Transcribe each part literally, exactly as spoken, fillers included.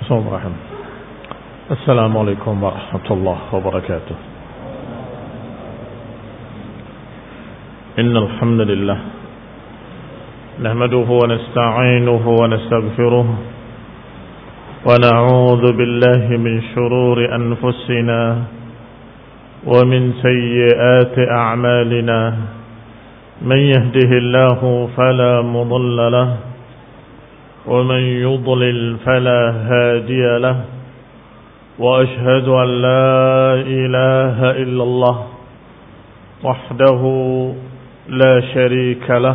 Bismillahirrahmanirrahim. Assalamualaikum warahmatullahi wabarakatuh. Innal hamdalillah nahmaduhu wa nasta'inuhu wa nastaghfiruh wa na'udzu billahi min shururi anfusina wa min sayyiati a'malina. Man yahdihillahu fala mudilla lahu ومن يضلل فلا هادي له وأشهد أن لا إله إلا الله وحده لا شريك له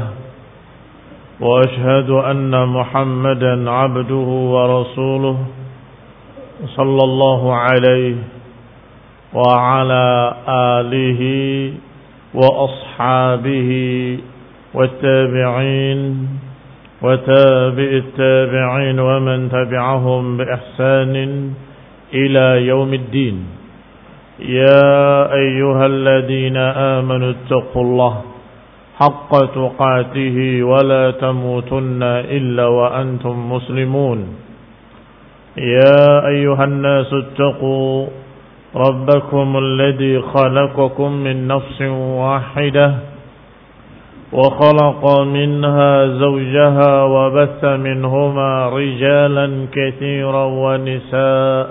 وأشهد أن محمدا عبده ورسوله صلى الله عليه وعلى آله وأصحابه والتابعين وتابع التابعين ومن تبعهم بإحسان إلى يوم الدين. يا أيها الذين آمنوا اتقوا الله حق تقاته ولا تموتن إلا وأنتم مسلمون. يا أيها الناس اتقوا ربكم الذي خلقكم من نفس واحدة وخلق منها زوجها وبث منهما رجالا كثيرا ونساء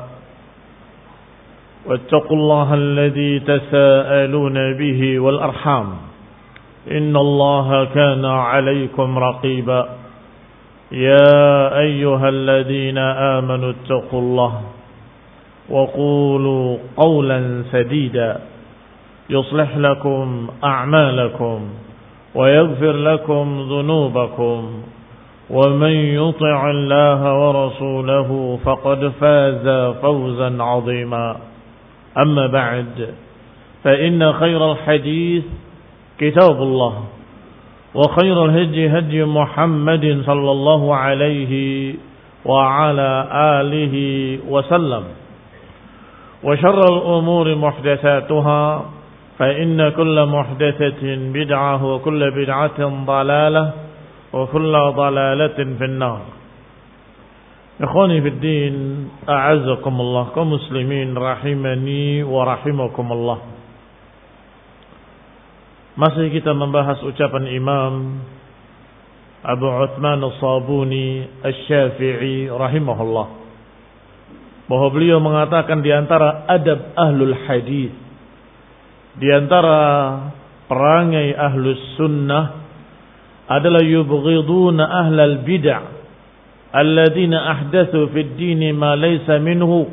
واتقوا الله الذي تساءلون به والأرحام إن الله كان عليكم رقيبا. يا أيها الذين آمنوا اتقوا الله وقولوا قولا سديدا يصلح لكم أعمالكم ويغفر لكم ذنوبكم ومن يطع الله ورسوله فقد فاز فوزا عظيما. أما بعد فإن خير الحديث كتاب الله وخير الهدي هدي محمد صلى الله عليه وعلى آله وسلم وشر الأمور محدثاتها فإن كل محدثة بدعة وكل بدعة ضلالة وكل ضلالة في النار. إخواني في الدين أعزكم الله كمسلمين rahimani wa rahimakumullah. Masih kita membahas ucapan Imam Abu Uthman As-Sabuni Asy-Syafi'i rahimahullah, bahwa beliau mengatakan di antara adab ahlul hadis, di antara perangai ahlus sunnah adalah yubghiduna ahlal bid'ah alladzina ahdatsu fid dini ma laysa minhu,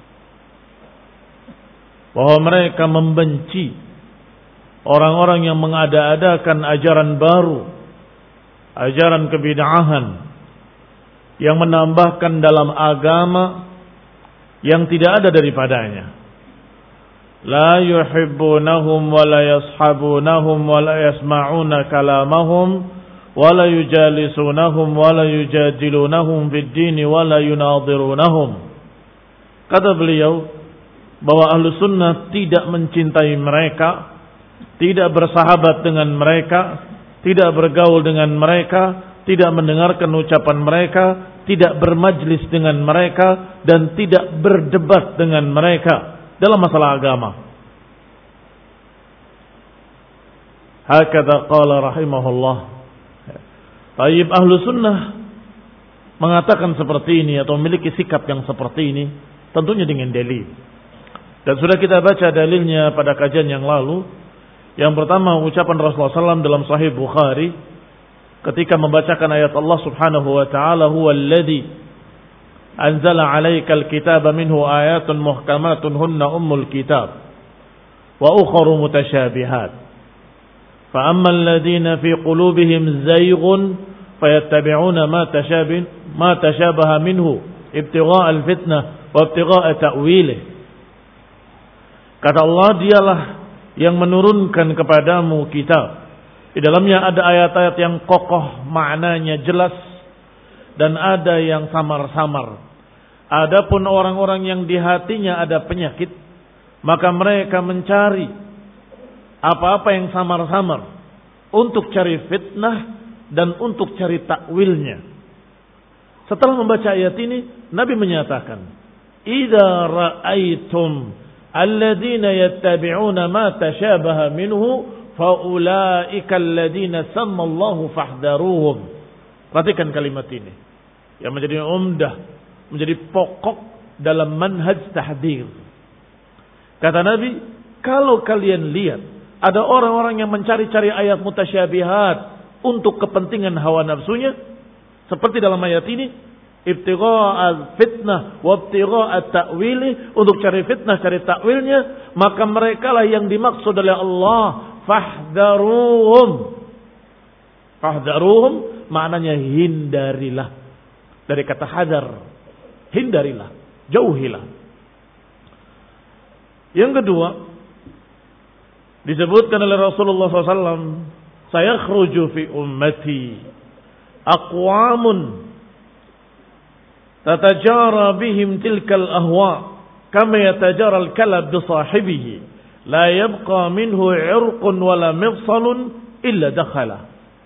bahwa mereka membenci orang-orang yang mengada-adakan ajaran baru, ajaran kebid'ahan yang menambahkan dalam agama yang tidak ada daripadanya. La yuhibbunahum wa la yashabunahum wa la yasma'una kalamahum wa la yujalisunahum wa la yujadilunahum fid dini wa la yunadirunahum. Kata beliau bahwa ahlu sunnah tidak mencintai mereka, tidak bersahabat dengan mereka, tidak bergaul dengan mereka, tidak mendengarkan ucapan mereka, tidak bermajlis dengan mereka, dan tidak berdebat dengan mereka dalam masalah agama. Hakadha qala rahimahullah. Tayyib ahlu sunnah mengatakan seperti ini atau memiliki sikap yang seperti ini tentunya dengan dalil. Dan sudah kita baca dalilnya pada kajian yang lalu. Yang pertama ucapan Rasulullah sallallahu alaihi wasallam dalam Sahih Bukhari ketika membacakan ayat Allah Subhanahu wa taala, huwallazi anzala 'alaikal kitaba minhu ayatun muhkamatun hunna ummul kitab wa ukharu mutasyabihat fa ammal ladzina fi qulubihim zayghun fayattabi'una ma tashabih ma tashabaha minhu ibtigha'a al-fitnah wa ibtigha'a ta'wilih. Kata Allah, dialah yang menurunkan kepadamu kitab, di dalamnya ada ayat-ayat yang kokoh maknanya jelas dan ada yang samar-samar. Adapun orang-orang yang di hatinya ada penyakit, maka mereka mencari apa-apa yang samar-samar untuk cari fitnah dan untuk cari takwilnya. Setelah membaca ayat ini, Nabi menyatakan, "Idza ra'aitum alladziina yattabi'una ma tashabaha minhu faulaika alladziina sammallahu fahdharuhum." Perhatikan kalimat ini yang menjadi umdah, menjadi pokok dalam manhaj tahdzir. Kata Nabi, kalau kalian lihat ada orang-orang yang mencari-cari ayat mutasyabihat untuk kepentingan hawa nafsunya, seperti dalam ayat ini, ibtigha'a fitnah wa ibtigha'a ta'wili, untuk cari fitnah, cari takwilnya, maka mereka lah yang dimaksud oleh Allah, fahdharuhum. Fahdharuhum maknanya hindarilah. Dari kata hadar, hindarilah, jauhilah. Yang kedua, disebutkan oleh Rasulullah shallallahu alaihi wasallam, sayakhruju fi ummati aqwamun tatajara bihim tilkal ahwa kama yatajara al-kalab bi sahibihi la yabqa minhu 'irqun wala mifsalun illa dakhala.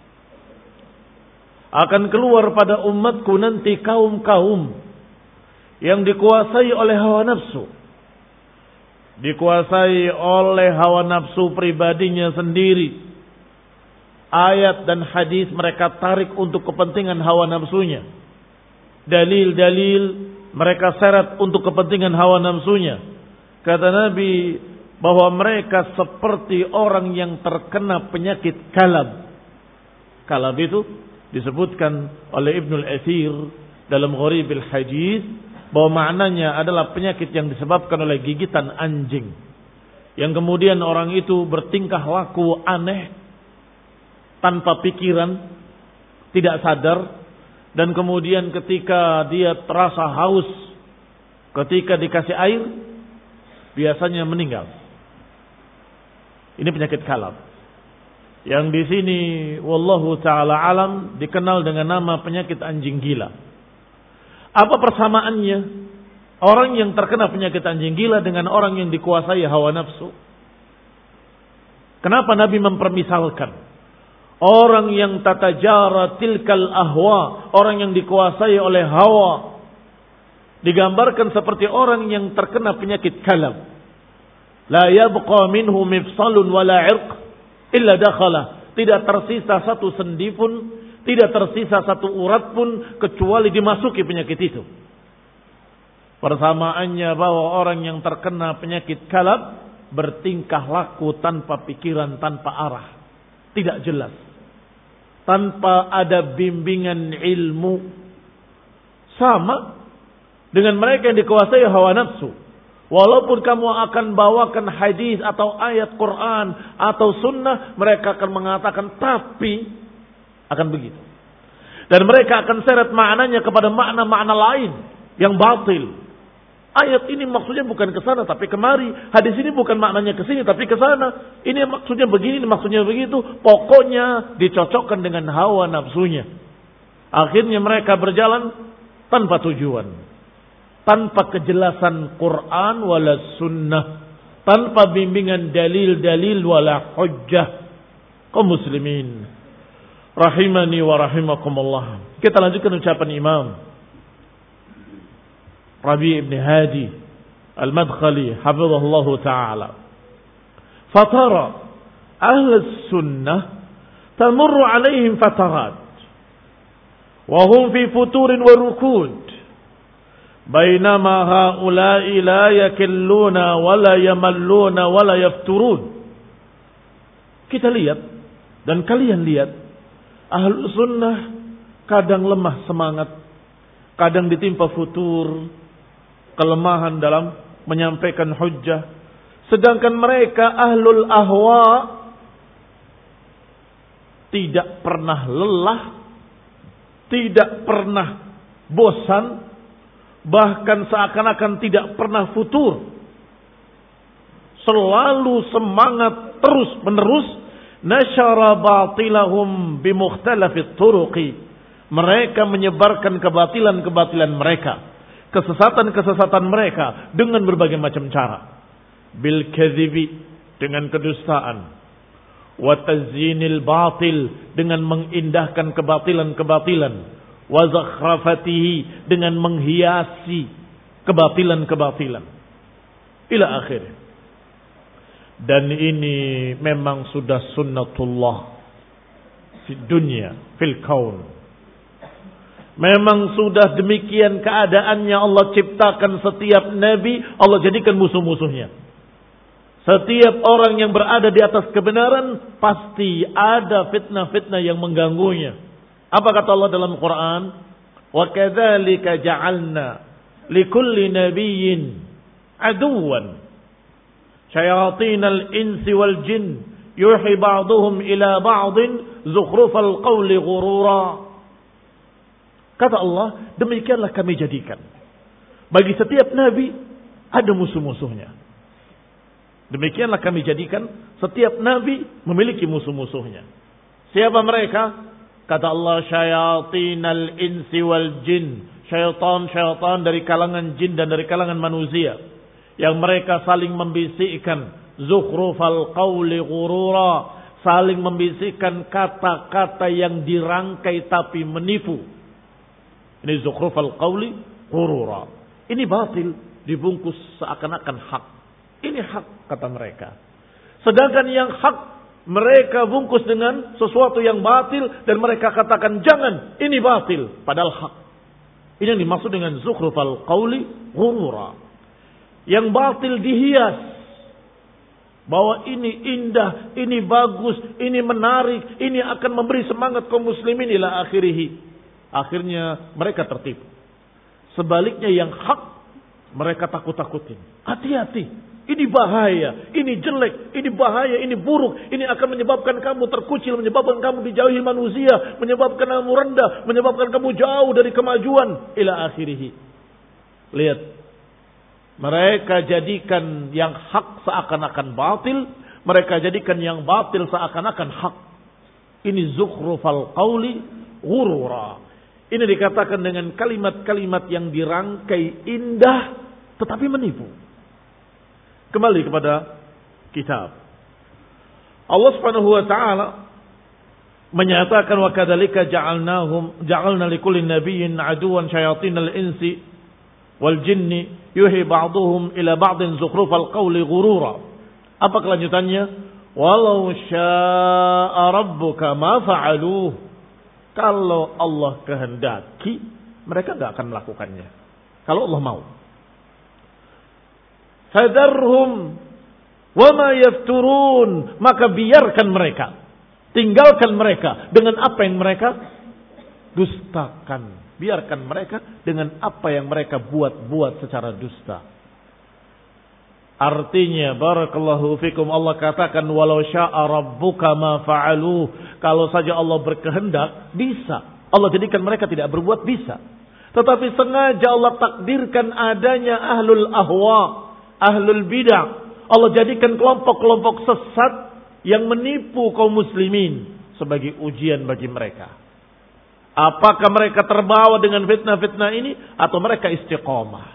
Akan keluar pada umatku nanti kaum-kaum yang dikuasai oleh hawa nafsu, dikuasai oleh hawa nafsu pribadinya sendiri. Ayat dan hadis mereka tarik untuk kepentingan hawa nafsunya. Dalil-dalil mereka seret untuk kepentingan hawa nafsunya. Kata Nabi bahwa mereka seperti orang yang terkena penyakit kalab. Kalab itu disebutkan oleh Ibnul Athir dalam Gharibil Hadis bahwa maknanya adalah penyakit yang disebabkan oleh gigitan anjing, yang kemudian orang itu bertingkah laku aneh, tanpa pikiran, tidak sadar, dan kemudian ketika dia terasa haus, ketika dikasih air, biasanya meninggal. Ini penyakit kalab, yang di sini wallahu taala alam dikenal dengan nama penyakit anjing gila. Apa persamaannya orang yang terkena penyakit anjing gila dengan orang yang dikuasai hawa nafsu? Kenapa Nabi mempermisalkan orang yang tatajara tilkal ahwa, orang yang dikuasai oleh hawa, digambarkan seperti orang yang terkena penyakit kalab. La yabqa minhu mifsalun wala 'irq illa dakhala. Tidak tersisa satu sendi pun, tidak tersisa satu urat pun kecuali dimasuki penyakit itu. Persamaannya bahwa orang yang terkena penyakit kalab bertingkah laku tanpa pikiran, tanpa arah, tidak jelas, tanpa ada bimbingan ilmu. Sama dengan mereka yang dikuasai hawa nafsu. Walaupun kamu akan bawakan hadis atau ayat Quran atau sunnah, mereka akan mengatakan tapi akan begitu. Dan mereka akan seret maknanya kepada makna-makna lain yang batil. Ayat ini maksudnya bukan ke sana tapi kemari. Hadis ini bukan maknanya ke sini tapi ke sana. Ini maksudnya begini, ini maksudnya begitu. Pokoknya dicocokkan dengan hawa nafsunya. Akhirnya mereka berjalan tanpa tujuan, tanpa kejelasan Quran wala sunnah, tanpa bimbingan dalil-dalil wala hujjah. Kaum muslimin rahimani wa rahimakumullah. Kita lanjutkan ucapan Imam Rabi' ibn Hadi Al-Madkhali hafizahullahu ta'ala. Fatara ahli sunnah tamurru alaihim fatarat wa hum fi futurin wa rukud, bainama haula'i la yakilluna wa la yamalluna wa la yafturun. Kita lihat dan kalian lihat, ahlu sunnah kadang lemah semangat, kadang ditimpa futur, kelemahan dalam menyampaikan hujjah. Sedangkan mereka ahlul ahwa tidak pernah lelah, tidak pernah bosan, bahkan seakan-akan tidak pernah futur. Selalu semangat terus menerus. Nasyara batilahum bimukhtalafit turuqi. Mereka menyebarkan kebatilan-kebatilan mereka, kesesatan-kesesatan mereka dengan berbagai macam cara. Bil kadhibi, dengan kedustaan. Wa tazyinil batil, dengan mengindahkan kebatilan-kebatilan. wa zakhrafatihi, dengan menghiasi kebatilan-kebatilan ila akhir. Dan ini memang sudah sunnatullah di dunia, fil kaun. Memang sudah demikian keadaannya. Allah ciptakan setiap nabi, Allah jadikan musuh-musuhnya. Setiap orang yang berada di atas kebenaran pasti ada fitnah-fitnah yang mengganggunya. Apa kata Allah dalam Quran? Wa kadzalika ja'alna likulli nabiyyin aduwan syayatinal insi wal jin yuhi ba'duhum ila ba'din zukhrufal qawli ghurura. Kata Allah, demikianlah kami jadikan bagi setiap nabi ada musuh-musuhnya. Demikianlah kami jadikan setiap nabi memiliki musuh-musuhnya. Siapa mereka? Kata Allah, syayatinal insi wal jin. Syaitan-syaitan dari kalangan jin dan dari kalangan manusia. Yang mereka saling membisikkan. Zukhrufal qawli ghurura. Saling membisikkan kata-kata yang dirangkai tapi menipu. Ini zukhrufal qawli ghurura. Ini batil dibungkus seakan-akan hak. Ini hak kata mereka. Sedangkan yang hak mereka bungkus dengan sesuatu yang batil dan mereka katakan jangan, ini batil, padahal hak. Ini yang dimaksud dengan zukhrufal qawli ghurura. Yang batil dihias bahwa ini indah, ini bagus, ini menarik, ini akan memberi semangat kaum muslimin ila akhirih. Akhirnya mereka tertipu. Sebaliknya yang hak mereka takut-takutin. Hati-hati. Ini bahaya, ini jelek, ini bahaya, ini buruk. Ini akan menyebabkan kamu terkucil, menyebabkan kamu dijauhi manusia, menyebabkan kamu rendah, menyebabkan kamu jauh dari kemajuan. Ila akhirih. Lihat. Mereka jadikan yang hak seakan-akan batil. Mereka jadikan yang batil seakan-akan hak. Ini zukhrufal qawli ghurura. Ini dikatakan dengan kalimat-kalimat yang dirangkai indah tetapi menipu. Kembali kepada kitab. Allah Subhanahu wa taala menyatakan wa kadzalika ja'alnahum ja'alna likulli nabiyyin aduwan syayatinal insi wal jinni yuhi ba'dhum ila ba'din zukhrufal qawli ghurura. Apa kelanjutannya? Walau syaa'a rabbuka ma fa'aluh. Kalau Allah kehendaki, mereka enggak akan melakukannya. Kalau Allah mau. Fadarhum wama yafturun, maka biarkan mereka, tinggalkan mereka dengan apa yang mereka dustakan. Biarkan mereka dengan apa yang mereka buat-buat secara dusta. Artinya barakallahu fikum, Allah katakan walau syaa rabbuka ma fa'alu. Kalau saja Allah berkehendak bisa Allah jadikan mereka tidak berbuat, bisa. Tetapi sengaja Allah takdirkan adanya ahlul ahwa, ahlul bidah. Allah jadikan kelompok-kelompok sesat yang menipu kaum muslimin sebagai ujian bagi mereka. Apakah mereka terbawa dengan fitnah-fitnah ini atau mereka istiqamah?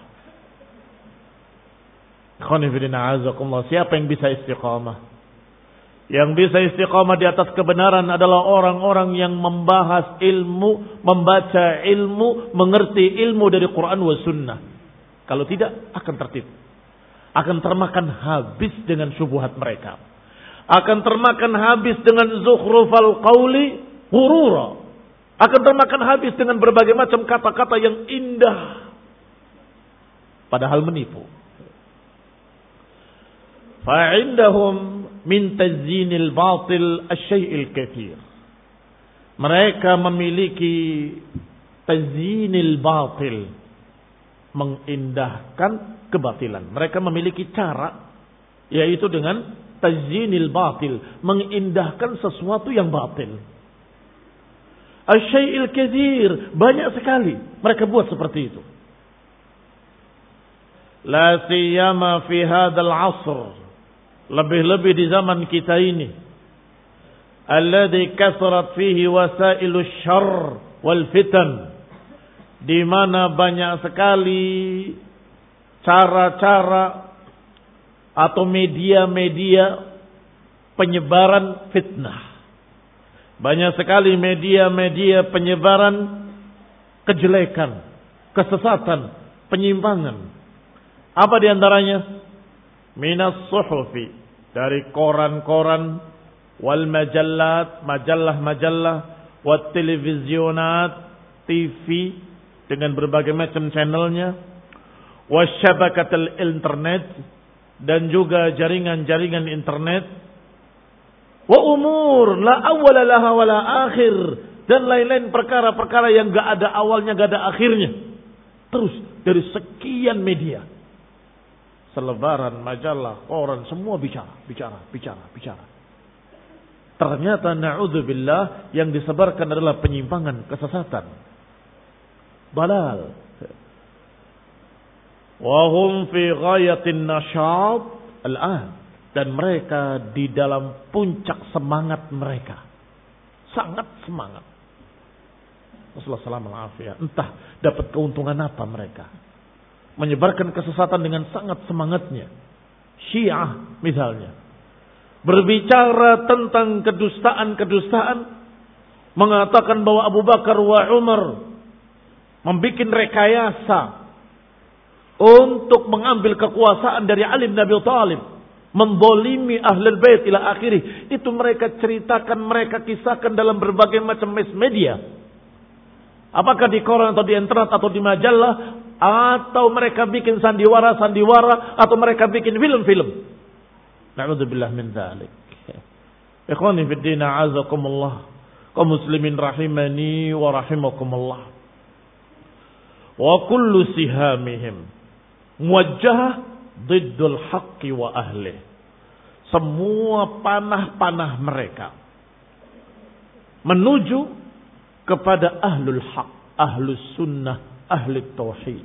Siapa yang bisa istiqamah? Yang bisa istiqamah di atas kebenaran adalah orang-orang yang membahas ilmu, membaca ilmu, mengerti ilmu dari Quran wa sunnah. Kalau tidak akan tertipu, akan termakan habis dengan syubhat mereka, akan termakan habis dengan zukhrufal qawli ghurura, akan termakan habis dengan berbagai macam kata-kata yang indah padahal menipu. Fa'indahum min tazyinil batil asy-syai'il katsir. Mereka memiliki tazyinil batil, mengindahkan kebatilan. Mereka memiliki cara, yaitu dengan tazyinil batil, mengindahkan sesuatu yang batil. Asy-syai'il katsir, banyak sekali mereka buat seperti itu. La siyama fi hadzal 'asr, lebih-lebih di zaman kita ini, alladzi kasarat fihi wasailus syarr wal fitan, di mana banyak sekali cara-cara atau media-media penyebaran fitnah. Banyak sekali media-media penyebaran kejelekan, kesesatan, penyimpangan. Apa diantaranya? Minas suhufi, dari koran-koran, wal majallat, majallah-majallah, wat televizionat, T V dengan berbagai macam channelnya, wasyabakatul internet, dan juga jaringan-jaringan internet, wa umur la awwala laha wala akhir, dan lain-lain perkara-perkara yang gak ada awalnya, gak ada akhirnya. Terus dari sekian media, selebaran, majalah, koran, semua bicara, bicara, bicara, bicara. Ternyata na'udzubillah yang disebarkan adalah penyimpangan, kesesatan, balal. Wa hum fi ghayatin nasyat al-an, dan mereka di dalam puncak semangat mereka. Sangat semangat. Rasulullah sallallahu alaihi wasallam, entah dapat keuntungan apa mereka. Menyebarkan kesesatan dengan sangat semangatnya. Syiah misalnya, berbicara tentang kedustaan-kedustaan, mengatakan bahwa Abu Bakar wa Umar membuat rekayasa untuk mengambil kekuasaan dari Ali bin Abi Thalib, mendolimi ahlul bait ila akhirih. Itu mereka ceritakan, mereka kisahkan dalam berbagai macam media. Apakah di koran atau di internet atau di majalah, atau mereka bikin sandiwara-sandiwara, atau mereka bikin film-film. Na'udzubillah min dzalik. Ikhwani fid din, a'azakumullah. Kaum muslimin rahimani wa rahimakumullah. Wa kullu sihamihim muwajjah diddul haqqi wa ahli. Semua panah-panah mereka menuju kepada ahlul haq, ahlus sunnah, ahli tauhid.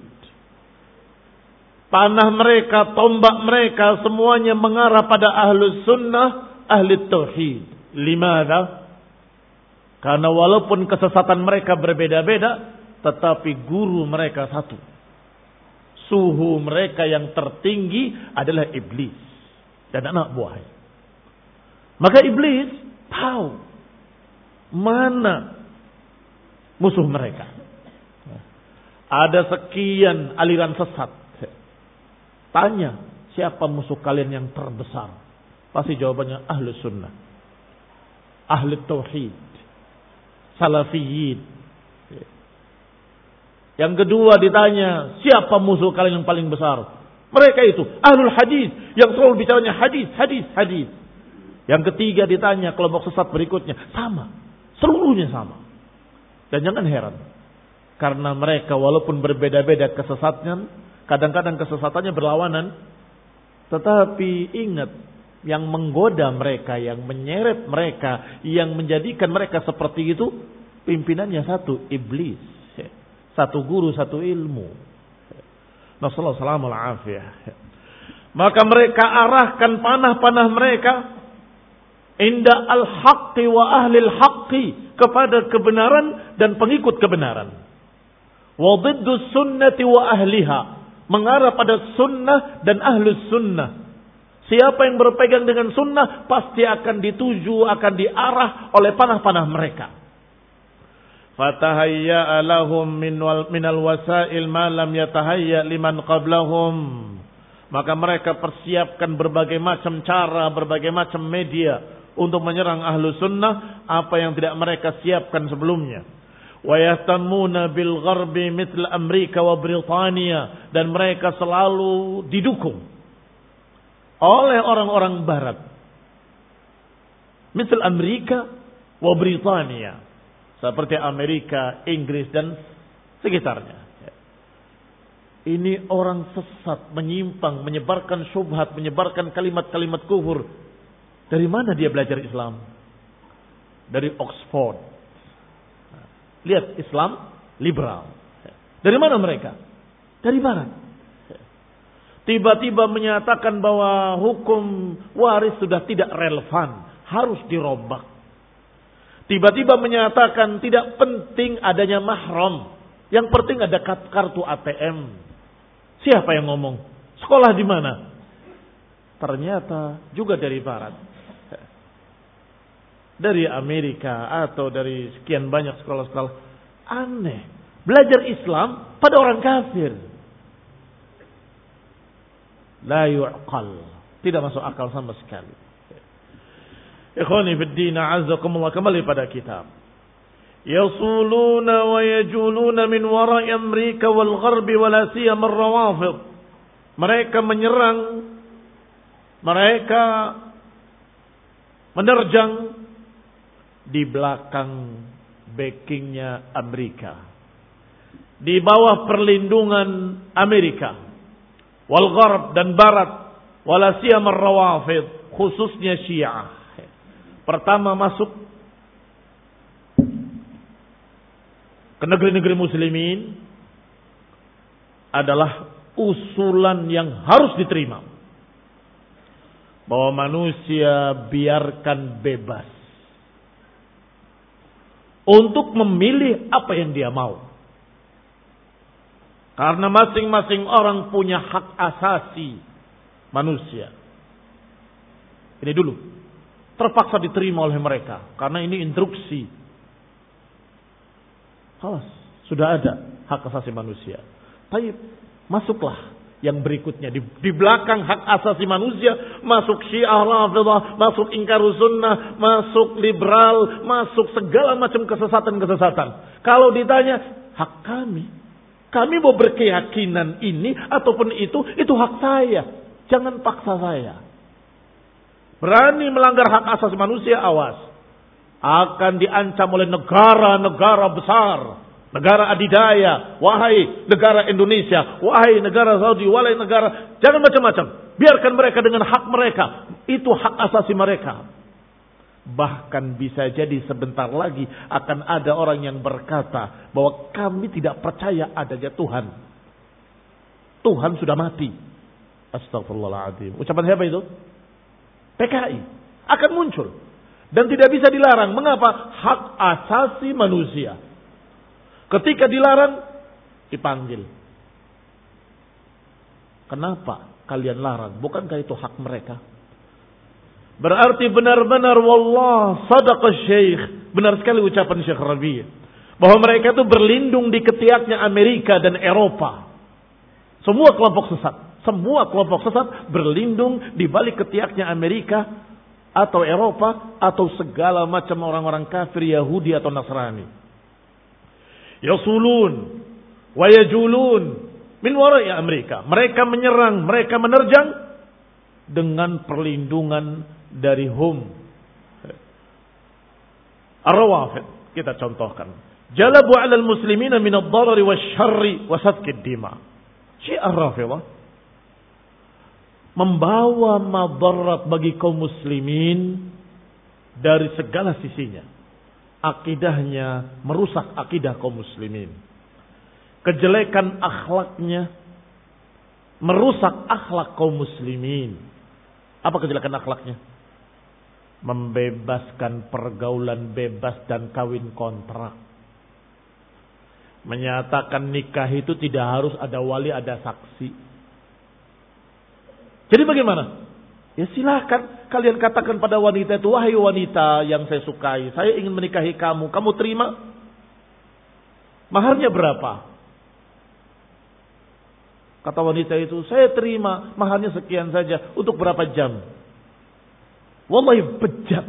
Panah mereka, tombak mereka, semuanya mengarah pada ahlus sunnah, ahli tauhid. Limada? Karena walaupun kesesatan mereka berbeda-beda, tetapi guru mereka satu. Suhu mereka yang tertinggi adalah iblis dan anak buahnya. Maka iblis tahu mana musuh mereka. Ada sekian aliran sesat. Tanya, siapa musuh kalian yang terbesar? Pasti jawabannya ahlu sunnah, ahli tauhid, salafiyin. Yang kedua ditanya, siapa musuh kalian yang paling besar? Mereka itu ahlul hadis, yang selalu bicaranya hadis, hadis, hadis. Yang ketiga ditanya kelompok sesat berikutnya, sama, seluruhnya sama. Dan jangan heran, karena mereka walaupun berbeda-beda kesesatnya, kadang-kadang kesesatannya berlawanan, tetapi ingat, yang menggoda mereka, yang menyeret mereka, yang menjadikan mereka seperti itu, pimpinannya satu, iblis. Satu guru, satu ilmu. Nasallahu salamul afiyah. Maka mereka arahkan panah-panah mereka inda al-haqqi wa ahli al-haqqi, kepada kebenaran dan pengikut kebenaran. Wa dhiddu sunnati wa ahliha, mengarah pada sunnah dan ahlus sunnah. Siapa yang berpegang dengan sunnah pasti akan dituju, akan diarah oleh panah-panah mereka. Fatahayya lahum minal wasail ma lam yatahayya liman qablahum. Maka mereka persiapkan berbagai macam cara, berbagai macam media untuk menyerang ahlu sunnah, apa yang tidak mereka siapkan sebelumnya. Wa yahtamuna bil gharbi mithl Amerika wa Britania, dan mereka selalu didukung oleh orang-orang barat. Mithl Amerika wa Britania, seperti Amerika, Inggris dan sekitarnya. Ini orang sesat, menyimpang, menyebarkan syubhat, menyebarkan kalimat-kalimat kufur. Dari mana dia belajar Islam? Dari Oxford. Lihat, Islam liberal. Dari mana mereka? Dari barat. Tiba-tiba menyatakan bahwa hukum waris sudah tidak relevan, harus dirombak. Tiba-tiba menyatakan tidak penting adanya mahram, yang penting ada kartu A T M. Siapa yang ngomong? Sekolah di mana? Ternyata juga dari barat. Dari Amerika atau dari sekian banyak sekolah-sekolah. Aneh. belajar Islam pada orang kafir. La yu'qal. Tidak masuk akal sama sekali. Ikhwani fid din, a'azzakumullah, kembali pada kitab. Yasuluna wa yajuluna min wara'i Amerika wal Gharbi wa la siyama ar-rawafid. Mereka menyerang, mereka menerjang di belakang backingnya Amerika, di bawah perlindungan Amerika, wal Gharb dan Barat, wala siyama ar-rawafid, khususnya Syiah. Pertama masuk ke negeri-negeri muslimin adalah usulan yang harus diterima, bahwa manusia biarkan bebas untuk memilih apa yang dia mau. Karena masing-masing orang punya hak asasi manusia. Ini dulu terpaksa diterima oleh mereka karena ini instruksi. Halas, sudah ada hak asasi manusia. Tapi masuklah yang berikutnya di, di belakang hak asasi manusia, masuk Syiah Rafidah, masuk ingkarus sunnah, masuk liberal, masuk segala macam kesesatan-kesesatan. Kalau ditanya hak kami, kami mau berkeyakinan ini ataupun itu, itu hak saya. Jangan paksa saya. Berani melanggar hak asasi manusia, awas. Akan diancam oleh negara-negara besar. Negara adidaya. Wahai negara Indonesia. Wahai negara Saudi. Wahai negara. Jangan macam-macam. Biarkan mereka dengan hak mereka. Itu hak asasi mereka. Bahkan bisa jadi sebentar lagi akan ada orang yang berkata bahwa kami tidak percaya adanya Tuhan. Tuhan sudah mati. Astagfirullahaladzim. Ucapan siapa itu? P K I. Akan muncul. Dan tidak bisa dilarang. Mengapa? Hak asasi manusia. Ketika dilarang, dipanggil. Kenapa kalian larang? Bukankah itu hak mereka? Berarti benar-benar wallah sadaqa syekh. Benar sekali ucapan Syekh Rabi'. Bahwa mereka itu berlindung di ketiaknya Amerika dan Eropa. Semua kelompok sesat. Semua kelompok sesat berlindung di balik ketiaknya Amerika atau Eropa atau segala macam orang-orang kafir Yahudi atau Nasrani. Yasulun wa yajulun min wara'i Amerika. Mereka menyerang, mereka menerjang dengan perlindungan dari hum. Ar-Rawafid kita contohkan. Jalabu 'alal muslimina min ad-darari wasyarri wa sadqid dima. Syiah Rafidah membawa madarat bagi kaum muslimin dari segala sisinya. Akidahnya merusak akidah kaum muslimin. Kejelekan akhlaknya merusak akhlak kaum muslimin. Apa kejelekan akhlaknya? Membebaskan pergaulan bebas dan kawin kontrak. Menyatakan nikah itu tidak harus ada wali, ada saksi. Jadi bagaimana? Ya silahkan kalian katakan pada wanita itu, wahai wanita yang saya sukai, saya ingin menikahi kamu, kamu terima? Maharnya berapa? Kata wanita itu, saya terima, maharnya sekian saja, untuk berapa jam? Wallahi bejat.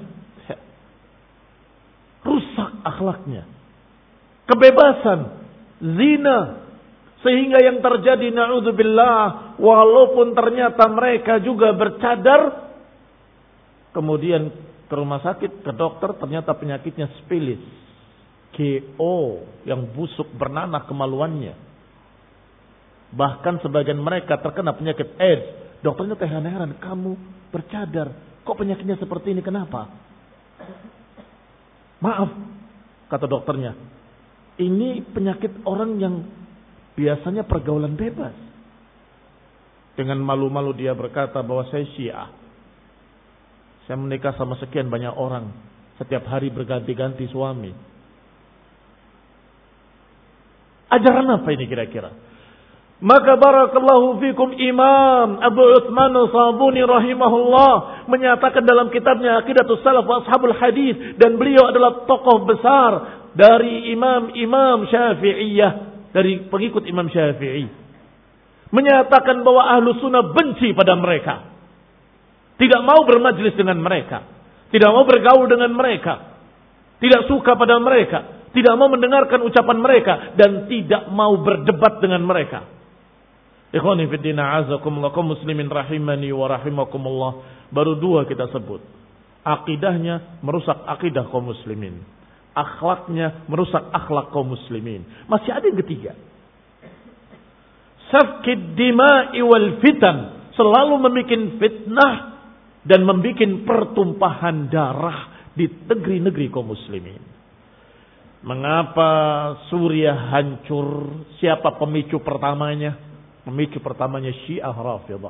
Rusak akhlaknya. Kebebasan, zina. Sehingga yang terjadi na'udzubillah, walaupun ternyata mereka juga bercadar, kemudian ke rumah sakit, ke dokter, ternyata penyakitnya spilis, K O, yang busuk bernanah kemaluannya. Bahkan sebagian mereka terkena penyakit AIDS. Dokternya teh heran-heran, kamu bercadar, kok penyakitnya seperti ini, kenapa? Maaf, kata dokternya, ini penyakit orang yang biasanya pergaulan bebas. Dengan malu-malu dia berkata bahwa saya Syiah. Saya menikah sama sekian banyak orang. Setiap hari berganti-ganti suami. Ajaran apa ini kira-kira? Maka barakallahu fikum Imam Abu Utsman As-Sabuni rahimahullah menyatakan dalam kitabnya Aqidatus Salaf wa Ashabul Hadis, dan beliau adalah tokoh besar dari imam-imam Syafi'iyah, dari pengikut Imam Syafi'i, menyatakan bahwa ahlu sunnah benci pada mereka, tidak mau bermajlis dengan mereka, tidak mau bergaul dengan mereka, tidak suka pada mereka, tidak mau mendengarkan ucapan mereka, dan tidak mau berdebat dengan mereka. Ikhwani fi din, a'azakumullah, kaum muslimin rahimani wa rahimakumullah. Baru dua kita sebut. Akidahnya merusak akidah kaum muslimin, akhlaknya merusak akhlak kaum muslimin. Masih ada yang ketiga. Safkid dima'i wal fitan, selalu membikin fitnah dan membikin pertumpahan darah di negeri-negeri kaum muslimin. Mengapa Suriah hancur? Siapa pemicu pertamanya? Pemicu pertamanya Syiah Rafidah.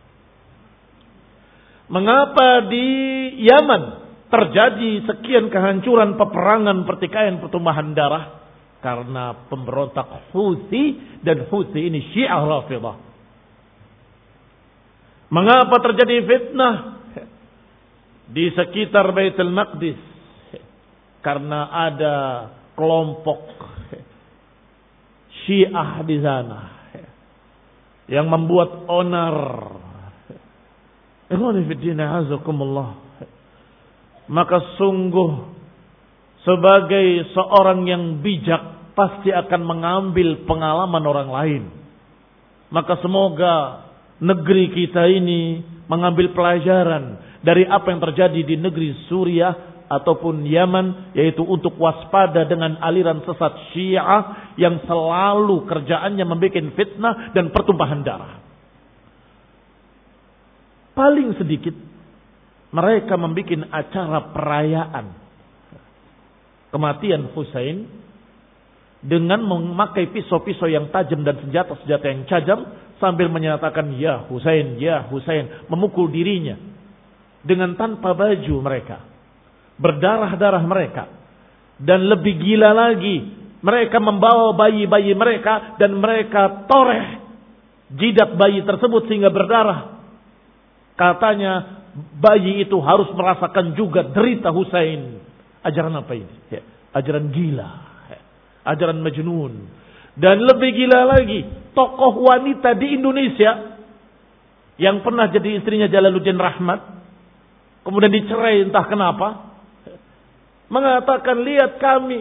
Mengapa di Yaman terjadi sekian kehancuran, peperangan, pertikaian, pertumpahan darah? Karena pemberontak Houthi, dan Houthi ini Syiah Rafidah. Mengapa terjadi fitnah di sekitar Baitul Maqdis? Karena ada kelompok Syiah di sana yang membuat onar. Maka sungguh sebagai seorang yang bijak pasti akan mengambil pengalaman orang lain. Maka semoga negeri kita ini mengambil pelajaran dari apa yang terjadi di negeri Suriah ataupun Yaman, yaitu untuk waspada dengan aliran sesat Syiah yang selalu kerjaannya membuat fitnah dan pertumpahan darah. Paling sedikit mereka membuat acara perayaan kematian Husain dengan memakai pisau-pisau yang tajam dan senjata-senjata yang tajam sambil menyatakan ya Husain, ya Husain, memukul dirinya dengan tanpa baju mereka, berdarah-darah mereka, dan lebih gila lagi mereka membawa bayi-bayi mereka dan mereka toreh jidat bayi tersebut sehingga berdarah. Katanya bayi itu harus merasakan juga derita Husain. Ajaran apa ini? Ya, ajaran gila, ya, ajaran majnun. Dan lebih gila lagi, tokoh wanita di Indonesia yang pernah jadi istrinya Jalaluddin Rahmat, kemudian dicerai entah kenapa, mengatakan lihat kami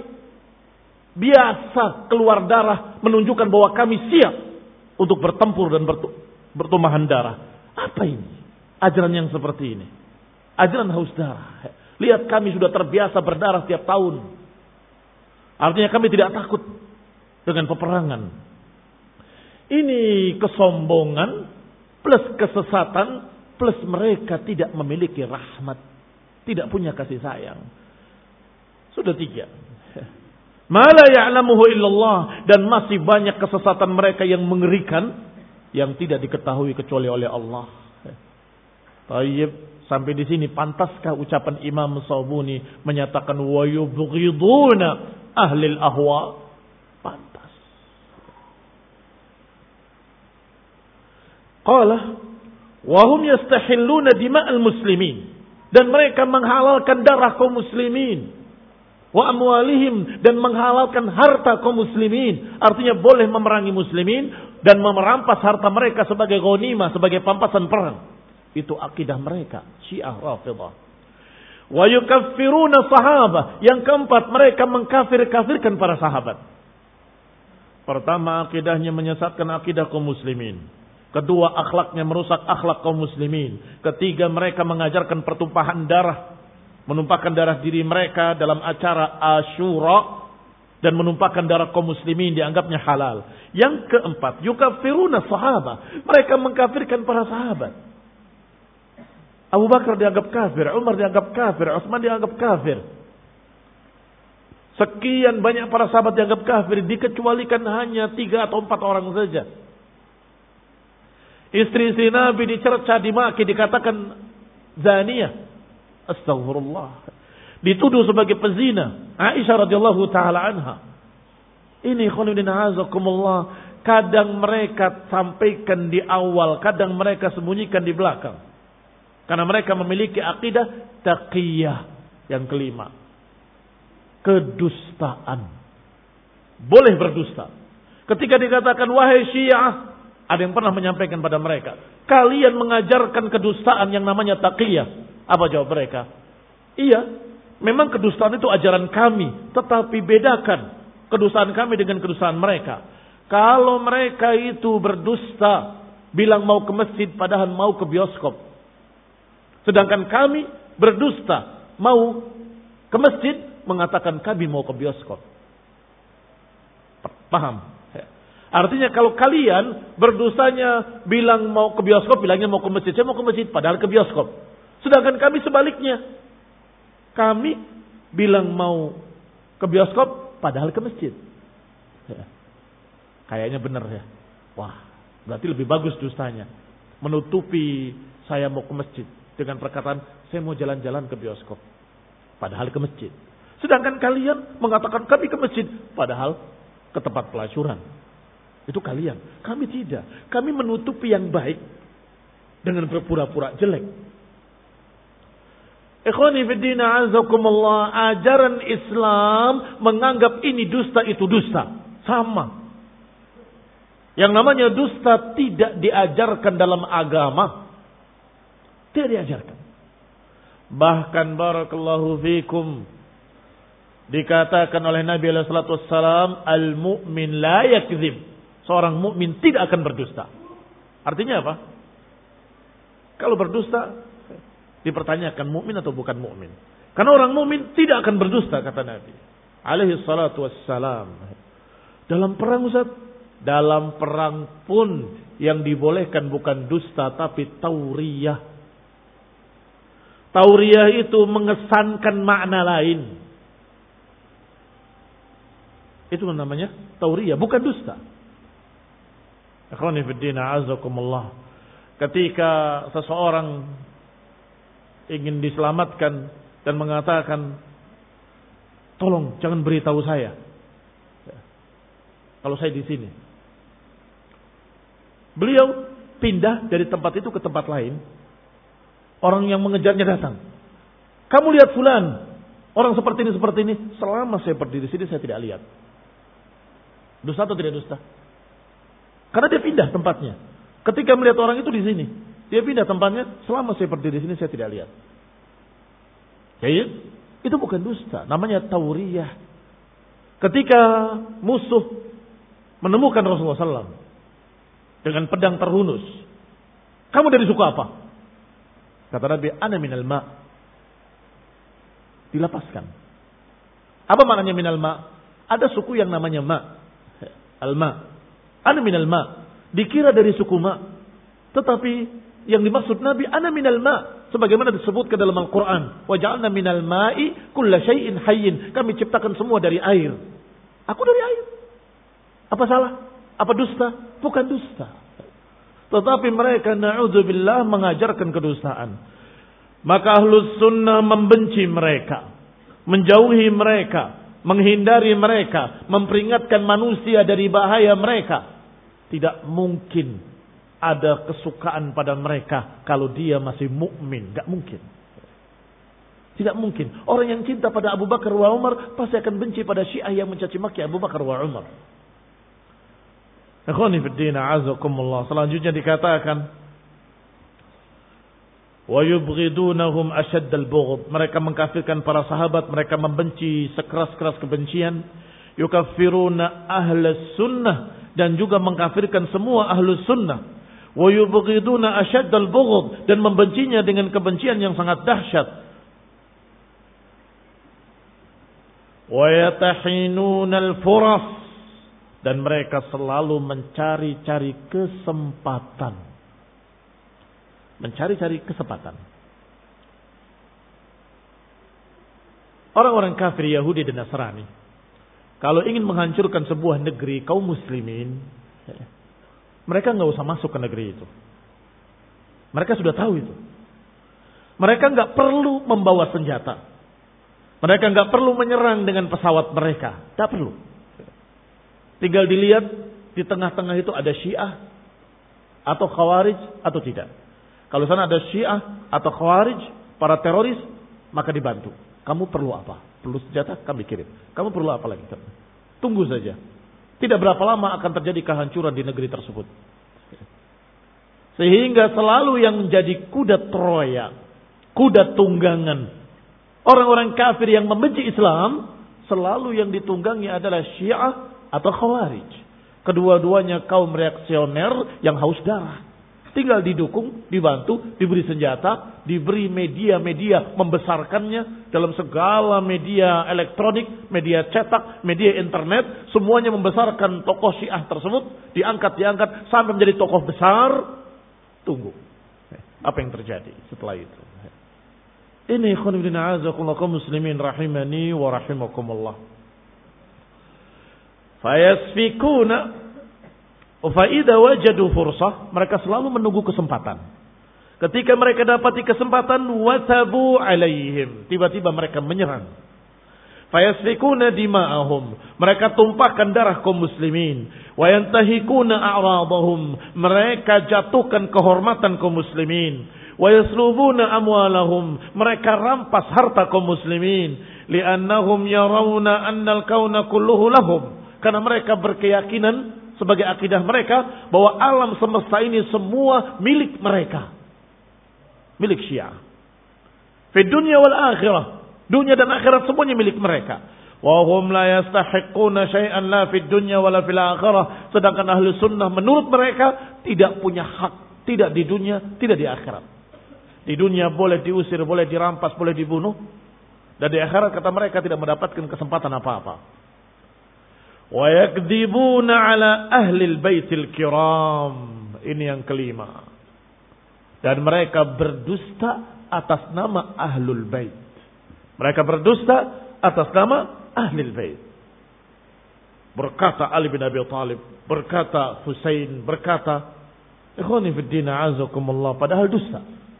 biasa keluar darah, menunjukkan bahwa kami siap untuk bertempur dan bertumpahan darah. Apa ini? Ajaran yang seperti ini, ajaran haus darah. Lihat kami sudah terbiasa berdarah tiap tahun. Artinya kami tidak takut dengan peperangan. Ini kesombongan plus kesesatan plus mereka tidak memiliki rahmat, tidak punya kasih sayang. Sudah tiga. Ma la ya'lamuhu illallah, dan masih banyak kesesatan mereka yang mengerikan yang tidak diketahui kecuali oleh Allah. Tayyib, sampai di sini pantaskah ucapan Imam Sabuni menyatakan wa yubghiduna ahlil ahwa? Pantas. Qala wa hum yastahilluna dima'al muslimin, dan mereka menghalalkan darah kaum muslimin, wa amwalihim, dan menghalalkan harta kaum muslimin. Artinya boleh memerangi muslimin dan memerampas harta mereka sebagai ghanimah, sebagai pampasan perang. Itu akidah mereka, Syiah Rafidah. Wa yukaffiruna sahabah. Yang keempat, mereka mengkafir-kafirkan para sahabat. Pertama, akidahnya menyesatkan akidah kaum muslimin. Kedua, akhlaknya merusak akhlak kaum muslimin. Ketiga, mereka mengajarkan pertumpahan darah, menumpahkan darah diri mereka dalam acara Asyura, dan menumpahkan darah kaum muslimin dianggapnya halal. Yang keempat, yukaffiruna sahabah. Mereka mengkafirkan para sahabat. Abu Bakar dianggap kafir, Umar dianggap kafir, Utsman dianggap kafir. Sekian banyak para sahabat dianggap kafir, dikecualikan hanya tiga atau empat orang saja. Istri-istri Nabi dicerca, dimaki, dikatakan zaniyah. Astaghfirullah. Dituduh sebagai pezina. Aisyah radhiyallahu taala anha. Ini khonudin azakumullah. Kadang mereka sampaikan di awal, kadang mereka sembunyikan di belakang. Karena mereka memiliki akidah taqiyah. Yang kelima, kedustaan. Boleh berdusta. Ketika dikatakan wahai Syiah, ada yang pernah menyampaikan pada mereka, kalian mengajarkan kedustaan yang namanya taqiyah. Apa jawab mereka? Iya, memang kedustaan itu ajaran kami, tetapi bedakan kedustaan kami dengan kedustaan mereka. Kalau mereka itu berdusta, bilang mau ke masjid padahal mau ke bioskop. Sedangkan kami berdusta, mau ke masjid mengatakan kami mau ke bioskop. Paham? Artinya kalau kalian berdustanya bilang mau ke bioskop, bilangnya mau ke masjid, saya mau ke masjid padahal ke bioskop. Sedangkan kami sebaliknya. Kami bilang mau ke bioskop padahal ke masjid. Ya. Kayaknya benar ya. Wah, berarti lebih bagus dustanya. Menutupi saya mau ke masjid dengan perkataan saya mau jalan-jalan ke bioskop padahal ke masjid. Sedangkan kalian mengatakan kami ke masjid padahal ke tempat pelacuran. Itu kalian. Kami tidak. Kami menutupi yang baik dengan berpura-pura jelek. Ikhwani fiddina azakumullah. Ajaran Islam menganggap ini dusta itu dusta. Sama. Yang namanya dusta tidak diajarkan dalam agama. Tidak diajarkan. Bahkan barakallahu fikum, dikatakan oleh Nabi alaihi salatu wassalam, al-mu'min la yakzib. Seorang mukmin tidak akan berdusta. Artinya apa? Kalau berdusta dipertanyakan mukmin atau bukan mukmin. Karena orang mukmin tidak akan berdusta kata Nabi alaihi salatu wassalam. Dalam perang Ustaz, dalam perang pun yang dibolehkan bukan dusta tapi tauriyah. Tauriyah itu mengesankan makna lain. Itu namanya tauriyah, bukan dusta. Ikhwani fiddin a'azakumullah. Ketika seseorang ingin diselamatkan dan mengatakan, tolong jangan beritahu saya kalau saya di sini. Beliau pindah dari tempat itu ke tempat lain. Orang yang mengejarnya datang. Kamu lihat fulan, orang seperti ini seperti ini. Selama saya berdiri di sini saya tidak lihat. Dusta atau tidak dusta? Karena dia pindah tempatnya. Ketika melihat orang itu di sini, dia pindah tempatnya. Selama saya berdiri di sini saya tidak lihat. Ya, itu bukan dusta, namanya tauriyah. Ketika musuh menemukan Rasulullah sallallahu alaihi wasallam dengan pedang terhunus, kamu dari suku apa? Kata Nabi, ana minal ma. Dilepaskan. Apa maknanya minal ma? Ada suku yang namanya ma. Al-ma. Ana minal ma. Dikira dari suku ma. Tetapi yang dimaksud Nabi, ana minal ma. Sebagaimana disebutkan dalam Al-Quran. Wa ja'alna minal ma'i kulla syai'in hayyin. Kami ciptakan semua dari air. Aku dari air. Apa salah? Apa dusta? Bukan dusta. Tetapi mereka na'udzubillah mengajarkan kedustaan. Maka ahlus sunnah membenci mereka. Menjauhi mereka. Menghindari mereka, memperingatkan manusia dari bahaya mereka. Tidak mungkin ada kesukaan pada mereka kalau dia masih mukmin, enggak mungkin. Tidak mungkin. Orang yang cinta pada Abu Bakar wa Umar pasti akan benci pada Syiah yang mencaci maki Abu Bakar wa Umar. Ikhwani fid din a'azakumullah. Selanjutnya dikatakan wa yubghidunahum ashaddal bughd. Mereka mengkafirkan para sahabat, mereka membenci sekeras-keras kebencian. Yukaffiruna ahlus sunnah, dan juga mengkafirkan semua ahlus sunnah. Wa yubghiduna ashaddal bughd, dan membencinya dengan kebencian yang sangat dahsyat. Wa yatahinuna al-furas, dan mereka selalu mencari-cari kesempatan. Mencari-cari kesempatan. Orang-orang kafir Yahudi dan Nasrani, kalau ingin menghancurkan sebuah negeri kaum muslimin, mereka nggak usah masuk ke negeri itu. Mereka sudah tahu itu. Mereka nggak perlu membawa senjata. Mereka nggak perlu menyerang dengan pesawat mereka. Tidak perlu. Tinggal dilihat di tengah-tengah itu ada Syiah atau Khawarij atau tidak. Kalau sana ada Syiah atau Khawarij, para teroris, maka dibantu. Kamu perlu apa? Perlu senjata, kami kirim. Kamu perlu apa lagi? Tunggu saja. Tidak berapa lama akan terjadi kehancuran di negeri tersebut. Sehingga selalu yang menjadi kuda Troya, kuda tunggangan orang-orang kafir yang membenci Islam, selalu yang ditunggangi adalah Syiah atau Khawarij. Kedua-duanya kaum reaksioner yang haus darah. Tinggal didukung, dibantu, diberi senjata, diberi media-media membesarkannya dalam segala media elektronik, media cetak, media internet. Semuanya membesarkan tokoh Syiah tersebut. Diangkat-diangkat sampai menjadi tokoh besar. Tunggu. Apa yang terjadi setelah itu? Ini khonibdin a'azakullah kaum muslimin rahimani wa rahimakumullah. Fayasfikuna Fa'idha wajadu fursah, mereka selalu menunggu kesempatan. Ketika mereka dapati kesempatan, watabu alaihim, tiba-tiba mereka menyerang. Fayasfikuna dima'ahum, mereka tumpahkan darah kaum muslimin. Wayantahikuna a'radahum, mereka jatuhkan kehormatan kaum muslimin. Wayaslubuna amwalahum, mereka rampas harta kaum muslimin. Liannahum yarawna annal kauna kulluhu lahum, karena mereka berkeyakinan sebagai akidah mereka bahwa alam semesta ini semua milik mereka. Milik Syiah. Fi dunya wal akhirah. Dunia dan akhirat semuanya milik mereka. Wa hum la yastahiquna syai'an la fid dunya wala fil akhirah. Sedangkan ahli sunnah menurut mereka tidak punya hak. Tidak di dunia, tidak di akhirat. Di dunia boleh diusir, boleh dirampas, boleh dibunuh. Dan di akhirat kata mereka tidak mendapatkan kesempatan apa-apa. Wa yakdzibuna ala ahli baitil kiram. Ini yang kelima. Dan mereka berdusta atas nama ahlul bait. Mereka berdusta atas nama ahlul bait. Berkata Ali bin Abi Thalib, berkata Husain, berkata ikhwani fid din a'azakumullah, padahal dusta.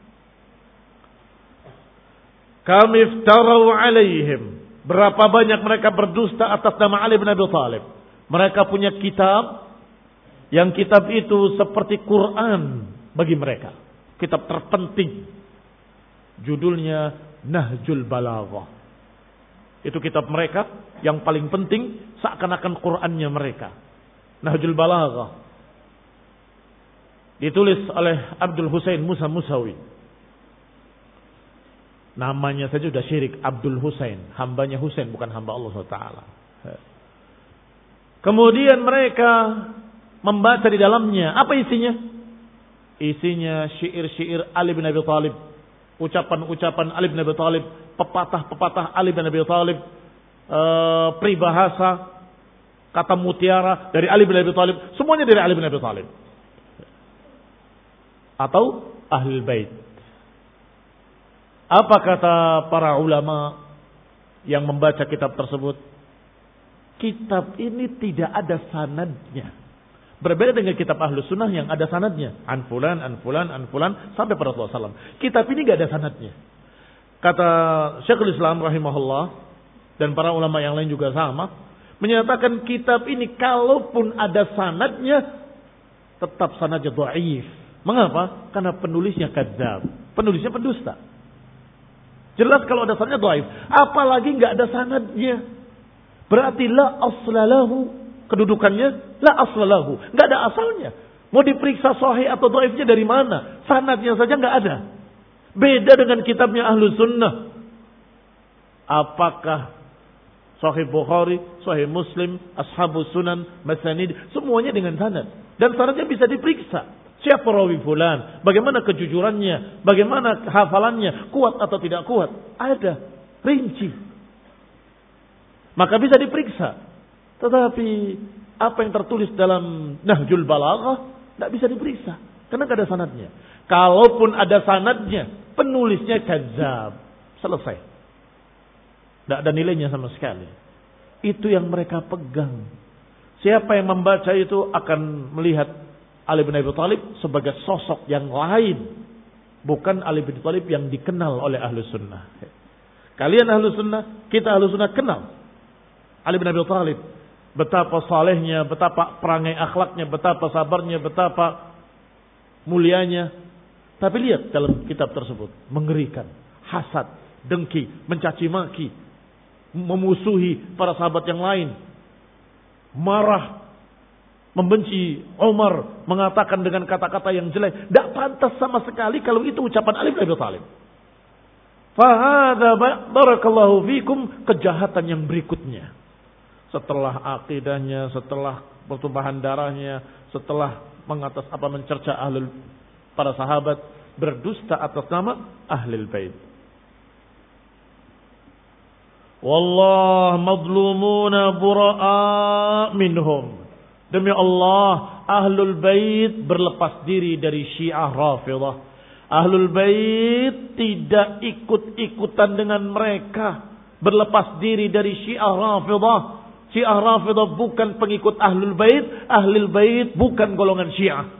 Kami iftarau alaihim. Berapa banyak mereka berdusta atas nama Ali bin Abi Thalib. Mereka punya kitab, yang kitab itu seperti Quran bagi mereka. Kitab terpenting. Judulnya Nahjul Balaghah. Itu kitab mereka yang paling penting, seakan-akan Qurannya mereka. Nahjul Balaghah. Ditulis oleh Abdul Husain Musa Musawi. Namanya saja sudah syirik, Abdul Husain, hambanya Husain, bukan hamba Allah subhanahu wa taala. Kemudian mereka membaca di dalamnya, apa isinya? Isinya syair-syair Ali bin Abi Thalib, ucapan-ucapan Ali bin Abi Thalib, pepatah-pepatah Ali bin Abi Thalib, ee, peribahasa, kata mutiara dari Ali bin Abi Thalib, semuanya dari Ali bin Abi Thalib. Atau Ahlul Bait. Apa kata para ulama yang membaca kitab tersebut? Kitab ini tidak ada sanadnya. Berbeda dengan kitab Ahlus Sunnah yang ada sanadnya. An fulan, an fulan, an fulan, sampai pada Rasulullah sallallahu alaihi wasallam. Kitab ini tidak ada sanadnya. Kata Syekhul Islam rahimahullah, dan para ulama yang lain juga sama, menyatakan kitab ini kalaupun ada sanadnya, tetap sanadnya dhaif. Mengapa? Karena penulisnya kadzab. Penulisnya pendusta. Jelas kalau ada sanadnya dhaif, apalagi enggak ada sanadnya. Berarti la aslalahu, kedudukannya la aslalahu, enggak ada asalnya. Mau diperiksa sahih atau dhaifnya dari mana? Sanadnya saja enggak ada. Beda dengan kitabnya Ahlus Sunnah. Apakah Sahih Bukhari, Sahih Muslim, Ashabus Sunan, Masanid, semuanya dengan sanad. Dan sanadnya bisa diperiksa. Siapa rawi fulan? Bagaimana kejujurannya? Bagaimana hafalannya? Kuat atau tidak kuat? Ada. Rinci. Maka bisa diperiksa. Tetapi apa yang tertulis dalam Nahjul Balaghah tidak bisa diperiksa. Karena tidak ada sanadnya. Kalaupun ada sanadnya, penulisnya kadzab. Selesai. Tidak ada nilainya sama sekali. Itu yang mereka pegang. Siapa yang membaca itu akan melihat Ali bin Abi Thalib sebagai sosok yang lain. Bukan Ali bin Abi Thalib yang dikenal oleh Ahlus Sunnah. Kalian Ahlus Sunnah, kita Ahlus Sunnah kenal Ali bin Abi Thalib. Betapa salehnya, betapa perangai akhlaknya, betapa sabarnya, betapa mulianya. Tapi lihat dalam kitab tersebut, mengerikan. Hasad, dengki, mencaci maki. memusuhi para sahabat yang lain, marah, membenci Umar, mengatakan dengan kata-kata yang jelek. Tidak pantas sama sekali kalau itu ucapan Ali bin Abi Thalib. Fahadha barakallahu fikum, kejahatan yang berikutnya. Setelah akidahnya, setelah pertumpahan darahnya, setelah mengatas apa mencerca ahlul para sahabat, berdusta atas nama ahlul bait. Wallah madlumuna bura'a minhum. Demi Allah, ahlul bait berlepas diri dari Syiah Rafidah. Ahlul bait tidak ikut-ikutan dengan mereka, berlepas diri dari Syiah Rafidah. Syiah Rafidah bukan pengikut ahlul bait, ahlul bait bukan golongan Syiah.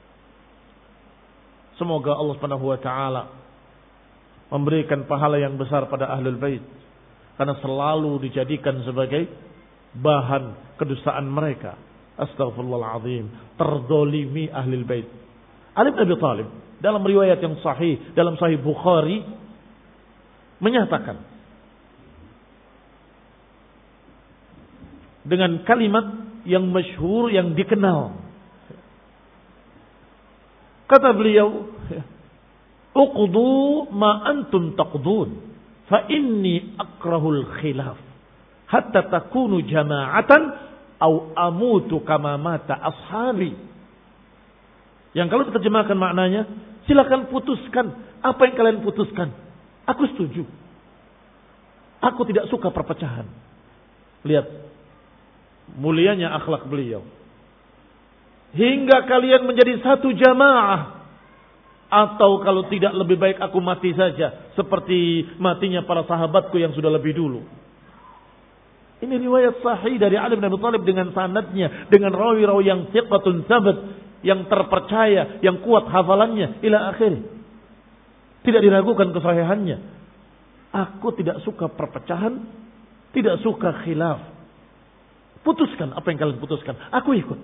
Semoga Allah Subhanahu wa taala memberikan pahala yang besar pada ahlul bait, karena selalu dijadikan sebagai bahan kedustaan mereka. Astaghfirullahaladzim, terdolimi ahlul bait. Ali bin Abi Thalib dalam riwayat yang sahih, dalam Sahih Bukhari, menyatakan dengan kalimat yang masyhur, yang dikenal. Kata beliau, uqdu ma antum taqdun, fa inni akrahul khilaf hatta takunu jama'atan au amutu kama mata ashabi. Yang kalau diterjemahkan maknanya, silakan putuskan apa yang kalian putuskan. Aku setuju. Aku tidak suka perpecahan. Lihat mulianya akhlak beliau. Hingga kalian menjadi satu jamaah. Atau kalau tidak, lebih baik aku mati saja, seperti matinya para sahabatku yang sudah lebih dulu. Ini riwayat sahih dari Ali bin Abi Thalib dengan sanadnya, dengan rawi-rawi yang thiqatun tsabat, yang terpercaya, yang kuat hafalannya ila akhir. Tidak diragukan kesahihannya. Aku tidak suka perpecahan, tidak suka khilaf. Putuskan apa yang kalian putuskan, aku ikut.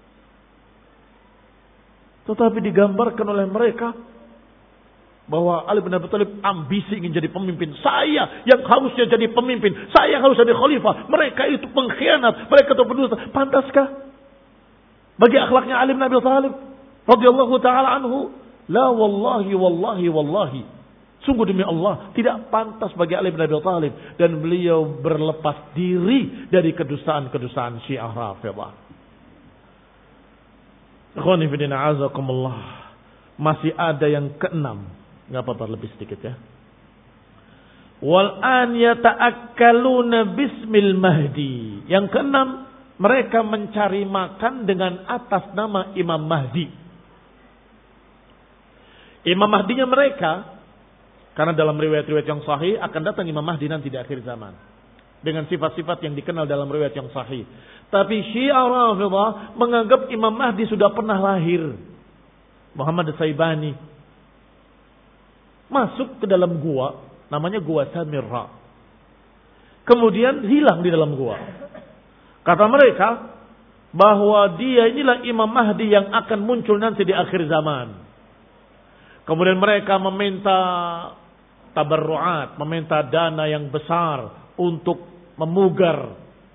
Tetapi digambarkan oleh mereka bahwa Ali bin Abi Thalib ambisi ingin jadi pemimpin. Saya yang harusnya jadi pemimpin, saya harus jadi khalifah. Mereka itu pengkhianat, mereka itu pendusta. Pantaskah bagi akhlaknya Ali bin Abi Thalib radhiyallahu taala anhu? La wallahi wallahi wallahi. Sungguh demi Allah, tidak pantas bagi Ali bin Abi Thalib, dan beliau berlepas diri dari kedustaan-kedustaan Syiah Rafidah. Ikhwani fillah azakumullah. Masih ada yang keenam. Enggak apa-apa, lebih sedikit ya. Wal an yata'akkaluna bismil mahdi. Yang keenam, mereka mencari makan dengan atas nama Imam Mahdi. Imam Mahdinya mereka, karena dalam riwayat-riwayat yang sahih akan datang Imam Mahdi nanti di akhir zaman dengan sifat-sifat yang dikenal dalam riwayat yang sahih. Tapi Syiah Rafidah menganggap Imam Mahdi sudah pernah lahir. Muhammad As-Saibani masuk ke dalam gua, namanya Gua Samirra. Kemudian hilang di dalam gua. Kata mereka bahwa dia inilah Imam Mahdi yang akan muncul nanti di akhir zaman. Kemudian mereka meminta tabarru'at, meminta dana yang besar untuk memugar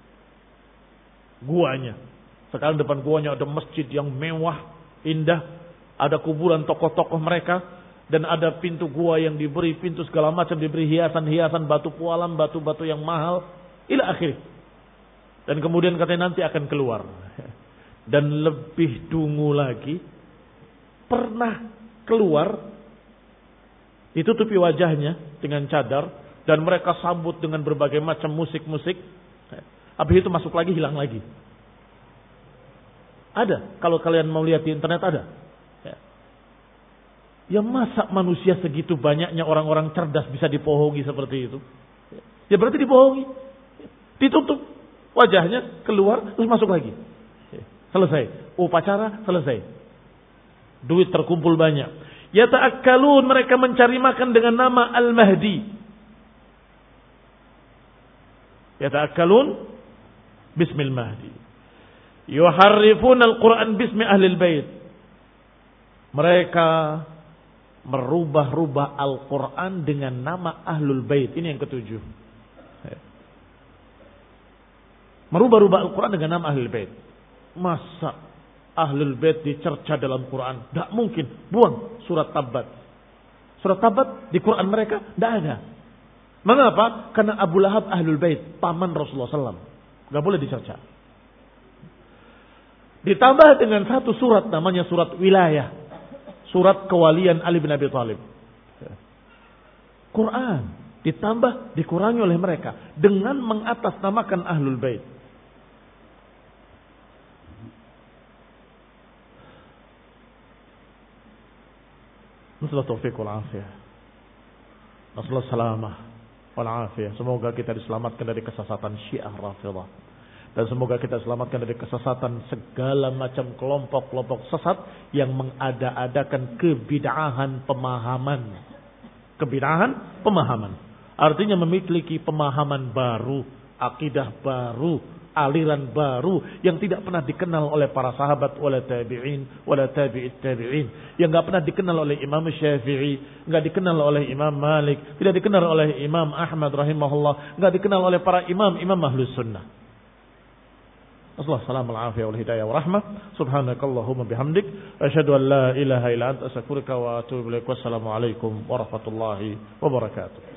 guanya. Sekarang depan guanya ada masjid yang mewah, indah, ada kuburan tokoh-tokoh mereka, dan ada pintu gua yang diberi pintu segala macam, diberi hiasan-hiasan batu pualam, batu-batu yang mahal, ila akhir. Dan kemudian katanya nanti akan keluar. Dan lebih dungu lagi, pernah keluar, ditutupi wajahnya dengan cadar, dan mereka sambut dengan berbagai macam musik-musik. Habis itu masuk lagi, hilang lagi. Ada, kalau kalian mau lihat di internet ada. Ya, ya masa manusia segitu banyaknya orang-orang cerdas bisa dibohongi seperti itu? Ya berarti dibohongi. Ditutup wajahnya, keluar, terus masuk lagi. Selesai. Upacara selesai. Duit terkumpul banyak. Yata'akkalun, mereka mencari makan dengan nama Al-Mahdi. Yata'akkalun bismil Mahdi. Yuharrifun Al-Quran bismi Ahlil Bait. Mereka merubah-rubah Al-Quran dengan nama Ahlul Bait. Ini yang ketujuh. merubah-rubah Al-Quran dengan nama Ahlul Bait. Masa Ahlul Bait dicerca dalam Quran? Tidak mungkin. Buang surat Tabbat. Surat Tabbat di Quran mereka tidak ada. Mengapa? Karena Abu Lahab Ahlul Bait, paman Rasulullah sallallahu alaihi wasallam. Tidak boleh dicerca. Ditambah dengan satu surat namanya surat wilayah. Surat kewalian Ali bin Abi Thalib. Quran ditambah, dikurangi oleh mereka dengan mengatasnamakan Ahlul Bait. Nasallahu taufiq wal afiyah. Nasallahu salamah wal afiyah. Semoga kita diselamatkan dari kesesatan Syiah Rafidhah. Dan semoga kita selamatkan dari kesesatan segala macam kelompok-kelompok sesat yang mengada-adakan kebid'ahan pemahaman. Kebid'ahan pemahaman. Artinya memiliki pemahaman baru, akidah baru, aliran baru yang tidak pernah dikenal oleh para sahabat, wala tabi'in, wala tabi'it tabi'in. Yang tidak pernah dikenal oleh Imam Syafi'i, tidak dikenal oleh Imam Malik, tidak dikenal oleh Imam Ahmad rahimahullah, tidak dikenal oleh para imam-imam Ahlus Sunnah. Assalamualaikum warahmatullahi wabarakatuh wa rahmah. Subhanakallahumma bihamdik asyhadu an la ilaha illa anta astaghfiruka wa atubu ilaik. Wassalamu alaikum warahmatullahi wabarakatuh.